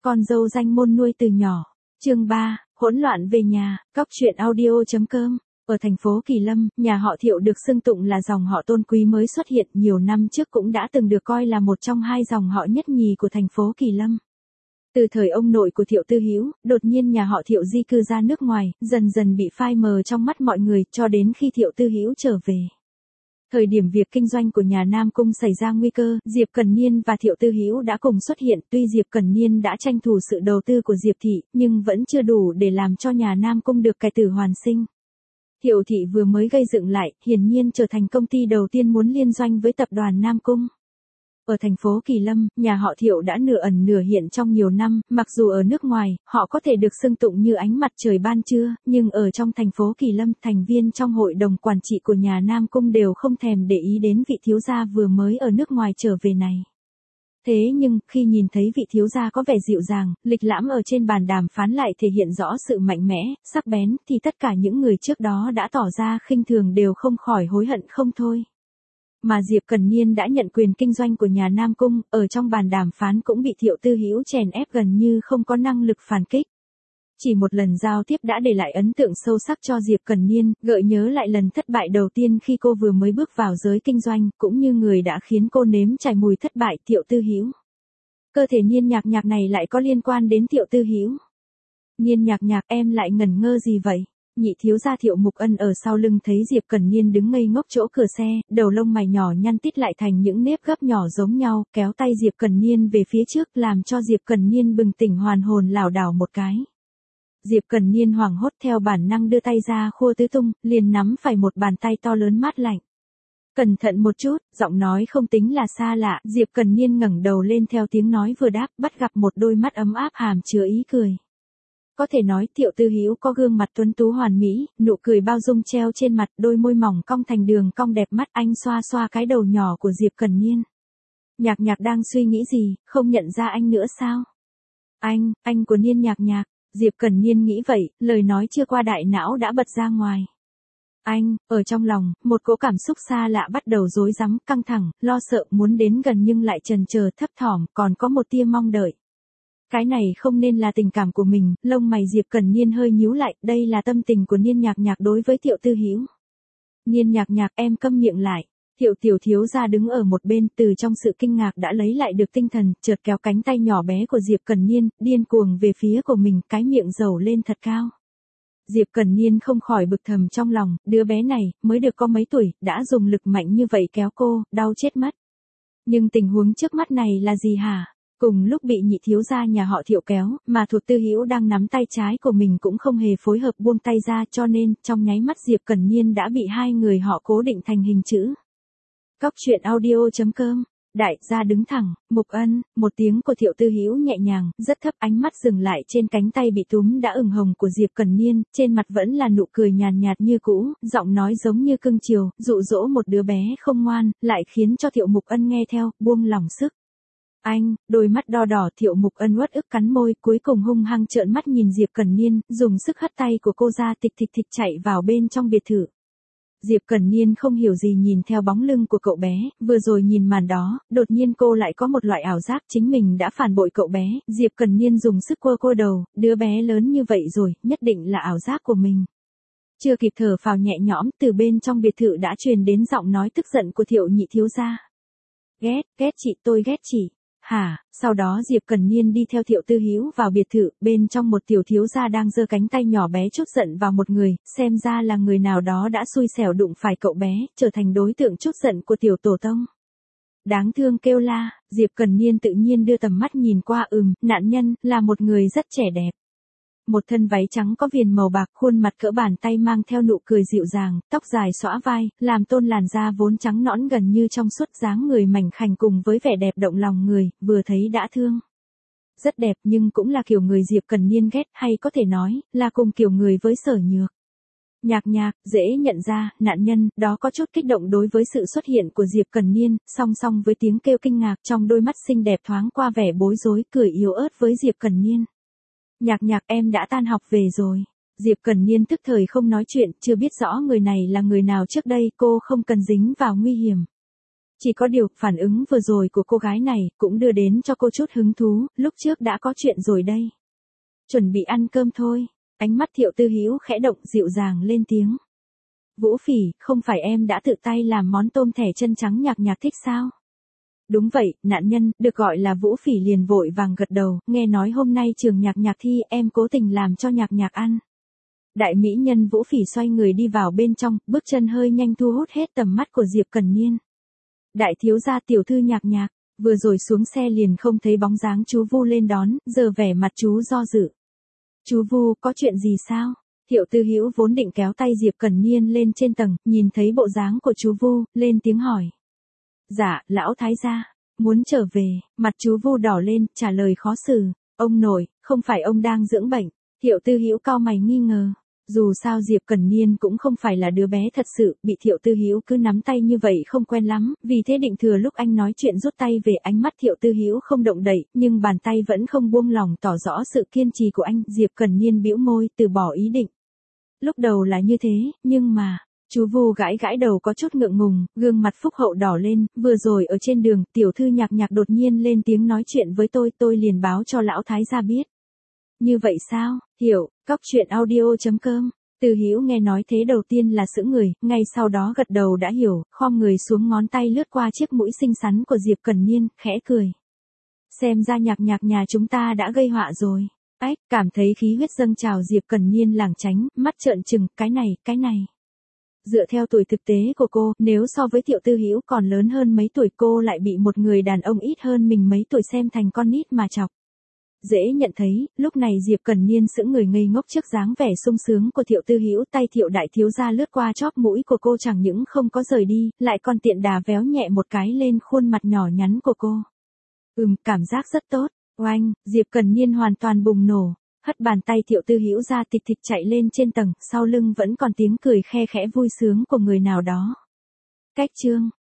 Con dâu danh môn nuôi từ nhỏ. Chương 3, hỗn loạn về nhà, cóc truyện audio.com. Ở thành phố Kỳ Lâm, nhà họ Thiệu được xưng tụng là dòng họ tôn quý mới xuất hiện nhiều năm trước, cũng đã từng được coi là một trong hai dòng họ nhất nhì của thành phố Kỳ Lâm. Từ thời ông nội của Thiệu Tư Hữu, đột nhiên nhà họ Thiệu di cư ra nước ngoài, dần dần bị phai mờ trong mắt mọi người, cho đến khi Thiệu Tư Hữu trở về. Thời điểm việc kinh doanh của nhà Nam Cung xảy ra nguy cơ, Diệp Cần Niên và Thiệu Tư Hữu đã cùng xuất hiện. Tuy Diệp Cần Niên đã tranh thủ sự đầu tư của Diệp Thị, nhưng vẫn chưa đủ để làm cho nhà Nam Cung được cải tử hoàn sinh. Thiệu Thị vừa mới gây dựng lại, hiển nhiên trở thành công ty đầu tiên muốn liên doanh với tập đoàn Nam Cung. Ở thành phố Kỳ Lâm, nhà họ Thiệu đã nửa ẩn nửa hiện trong nhiều năm, mặc dù ở nước ngoài, họ có thể được xưng tụng như ánh mặt trời ban trưa, nhưng ở trong thành phố Kỳ Lâm, thành viên trong hội đồng quản trị của nhà Nam Cung đều không thèm để ý đến vị thiếu gia vừa mới ở nước ngoài trở về này. Thế nhưng, khi nhìn thấy vị thiếu gia có vẻ dịu dàng, lịch lãm ở trên bàn đàm phán lại thể hiện rõ sự mạnh mẽ, sắc bén, thì tất cả những người trước đó đã tỏ ra khinh thường đều không khỏi hối hận không thôi. Mà Diệp Cần Niên đã nhận quyền kinh doanh của nhà Nam Cung, ở trong bàn đàm phán cũng bị Thiệu Tư Hữu chèn ép gần như không có năng lực phản kích. Chỉ một lần giao tiếp đã để lại ấn tượng sâu sắc cho Diệp Cần Niên, gợi nhớ lại lần thất bại đầu tiên khi cô vừa mới bước vào giới kinh doanh, cũng như người đã khiến cô nếm trải mùi thất bại, Thiệu Tư Hữu. Cơ thể Niên Nhạc này lại có liên quan đến Thiệu Tư Hữu. Niên Nhạc, em lại ngẩn ngơ gì vậy? Nhị thiếu gia Thiệu Mục Ân ở sau lưng thấy Diệp Cần Niên đứng ngây ngốc chỗ cửa xe, đầu lông mày nhỏ nhăn tít lại thành những nếp gấp nhỏ giống nhau, kéo tay Diệp Cần Niên về phía trước, làm cho Diệp Cần Niên bừng tỉnh hoàn hồn lảo đảo một cái. Diệp Cần Niên hoảng hốt theo bản năng đưa tay ra khua tứ tung, liền nắm phải một bàn tay to lớn mát lạnh. Cẩn thận một chút, giọng nói không tính là xa lạ, Diệp Cần Niên ngẩng đầu lên theo tiếng nói vừa đáp, bắt gặp một đôi mắt ấm áp hàm chứa ý cười. Có thể nói Thiệu Tư Hữu có gương mặt tuấn tú hoàn mỹ, nụ cười bao dung treo trên mặt, đôi môi mỏng cong thành đường cong đẹp mắt. Anh xoa xoa cái đầu nhỏ của Diệp Cần Niên. Nhạc đang suy nghĩ gì, không nhận ra anh nữa sao? Anh của Niên Nhạc. Diệp Cần Niên nghĩ vậy, lời nói chưa qua đại não đã bật ra ngoài. Ở trong lòng, một cỗ cảm xúc xa lạ bắt đầu rối rắm, căng thẳng, lo sợ, muốn đến gần nhưng lại chần chờ, thấp thỏm, còn có một tia mong đợi. Cái này không nên là tình cảm của mình, lông mày Diệp Cần Niên hơi nhíu lại, đây là tâm tình của Niên Nhạc đối với Thiệu Tư Hữu. Niên Nhạc, em câm miệng lại. Thiệu tiểu thiếu gia đứng ở một bên, từ trong sự kinh ngạc đã lấy lại được tinh thần, chợt kéo cánh tay nhỏ bé của Diệp Cần Niên, điên cuồng về phía của mình, cái miệng rầu lên thật cao. Diệp Cần Niên không khỏi bực thầm trong lòng, đứa bé này, mới được có mấy tuổi, đã dùng lực mạnh như vậy kéo cô, đau chết mất. Nhưng tình huống trước mắt này là gì hả? Cùng lúc bị nhị thiếu gia nhà họ Thiệu kéo, mà Thiệu Tư Hữu đang nắm tay trái của mình cũng không hề phối hợp buông tay ra, cho nên, trong nháy mắt Diệp Cần Niên đã bị hai người họ cố định thành hình chữ. Cóc truyện audio.com. Đại gia đứng thẳng, Mục Ân, một tiếng của Thiệu Tư Hữu nhẹ nhàng, rất thấp, ánh mắt dừng lại trên cánh tay bị túm đã ửng hồng của Diệp Cần Niên, trên mặt vẫn là nụ cười nhàn nhạt như cũ, giọng nói giống như cưng chiều, dụ dỗ một đứa bé không ngoan, lại khiến cho Thiệu Mục Ân nghe theo, buông lòng sức. Đôi mắt đo đỏ Thiệu Mục Ân uất ức cắn môi, cuối cùng hung hăng trợn mắt nhìn Diệp Cần Niên, dùng sức hất tay của cô ra, thịch chạy vào bên trong biệt thự. Diệp Cần Niên không hiểu gì nhìn theo bóng lưng của cậu bé, vừa rồi nhìn màn đó, đột nhiên cô lại có một loại ảo giác chính mình đã phản bội cậu bé. Diệp Cần Niên dùng sức cô đầu, đứa bé lớn như vậy rồi, nhất định là ảo giác của mình. Chưa kịp thở phào nhẹ nhõm, từ bên trong biệt thự đã truyền đến giọng nói tức giận của Thiệu nhị thiếu gia. Ghét chị, tôi ghét chị. Hả? Sau đó Diệp Cần Niên đi theo Thiệu Tư Hữu vào biệt thự, bên trong một tiểu thiếu gia đang giơ cánh tay nhỏ bé trút giận vào một người, xem ra là người nào đó đã xui xẻo đụng phải cậu bé, trở thành đối tượng trút giận của tiểu tổ tông. Đáng thương kêu la, Diệp Cần Niên tự nhiên đưa tầm mắt nhìn qua, nạn nhân, là một người rất trẻ đẹp. Một thân váy trắng có viền màu bạc, khuôn mặt cỡ bàn tay mang theo nụ cười dịu dàng, tóc dài xõa vai, làm tôn làn da vốn trắng nõn gần như trong suốt, dáng người mảnh khảnh cùng với vẻ đẹp động lòng người, vừa thấy đã thương. Rất đẹp nhưng cũng là kiểu người Diệp Cần Niên ghét, hay có thể nói, là cùng kiểu người với Sở Nhược. Nhạc, dễ nhận ra, nạn nhân, đó có chút kích động đối với sự xuất hiện của Diệp Cần Niên, song song với tiếng kêu kinh ngạc trong đôi mắt xinh đẹp thoáng qua vẻ bối rối, cười yếu ớt với Diệp Cần Niên. Nhạc, em đã tan học về rồi. Diệp Cần Niên tức thời không nói chuyện, chưa biết rõ người này là người nào trước đây, cô không cần dính vào nguy hiểm. Chỉ có điều, phản ứng vừa rồi của cô gái này cũng đưa đến cho cô chút hứng thú, lúc trước đã có chuyện rồi đây. Chuẩn bị ăn cơm thôi. Ánh mắt Thiệu Tư Hữu khẽ động, dịu dàng lên tiếng. Vũ Phỉ, không phải em đã tự tay làm món tôm thẻ chân trắng Nhạc Nhạc thích sao? Đúng vậy, nạn nhân, được gọi là Vũ Phỉ liền vội vàng gật đầu, nghe nói hôm nay trường Nhạc Nhạc thi, em cố tình làm cho Nhạc Nhạc ăn. Đại mỹ nhân Vũ Phỉ xoay người đi vào bên trong, bước chân hơi nhanh thu hút hết tầm mắt của Diệp Cần Niên. Đại thiếu gia tiểu thư Nhạc Nhạc, vừa rồi xuống xe liền không thấy bóng dáng chú Vu lên đón, giờ vẻ mặt chú do dự. Chú Vu, có chuyện gì sao? Thiệu Tư Hữu vốn định kéo tay Diệp Cần Niên lên trên tầng, nhìn thấy bộ dáng của chú Vu, lên tiếng hỏi. Dạ, lão thái gia, muốn trở về, mặt chú Vu đỏ lên, trả lời khó xử. Ông nội, không phải ông đang dưỡng bệnh. Thiệu Tư Hữu cau mày nghi ngờ. Dù sao Diệp Cần Niên cũng không phải là đứa bé thật sự, bị Thiệu Tư Hữu cứ nắm tay như vậy không quen lắm, vì thế định thừa lúc anh nói chuyện rút tay về. Ánh mắt Thiệu Tư Hữu không động đậy, nhưng bàn tay vẫn không buông lỏng tỏ rõ sự kiên trì của anh. Diệp Cần Niên bĩu môi, từ bỏ ý định. Lúc đầu là như thế, nhưng mà, chú Vu gãi gãi đầu có chút ngượng ngùng, gương mặt phúc hậu đỏ lên, vừa rồi ở trên đường, tiểu thư Nhạc Nhạc đột nhiên lên tiếng nói chuyện với tôi liền báo cho lão thái gia biết. Như vậy sao? Hiểu, cóc.audio.com. Tư Hữu nghe nói thế đầu tiên là sững người, ngay sau đó gật đầu đã hiểu, khom người xuống, ngón tay lướt qua chiếc mũi xinh xắn của Diệp Cần Niên, khẽ cười. Xem ra Nhạc Nhạc nhà chúng ta đã gây họa rồi. Ách, cảm thấy khí huyết dâng trào, Diệp Cần Niên lảng tránh, mắt trợn trừng, cái này. Dựa theo tuổi thực tế của cô, nếu so với Thiệu Tư Hữu còn lớn hơn mấy tuổi, cô lại bị một người đàn ông ít hơn mình mấy tuổi xem thành con nít mà chọc. Dễ nhận thấy, lúc này Diệp Cần Niên sững người ngây ngốc trước dáng vẻ sung sướng của Thiệu Tư Hữu, tay Thiệu đại thiếu gia lướt qua chóp mũi của cô, chẳng những không có rời đi, lại còn tiện đà véo nhẹ một cái lên khuôn mặt nhỏ nhắn của cô. Cảm giác rất tốt. Oanh, Diệp Cần Niên hoàn toàn bùng nổ, hất bàn tay Thiệu Tư Hữu ra, tịch thịch chạy lên trên tầng, sau lưng vẫn còn tiếng cười khe khẽ vui sướng của người nào đó. Cách chương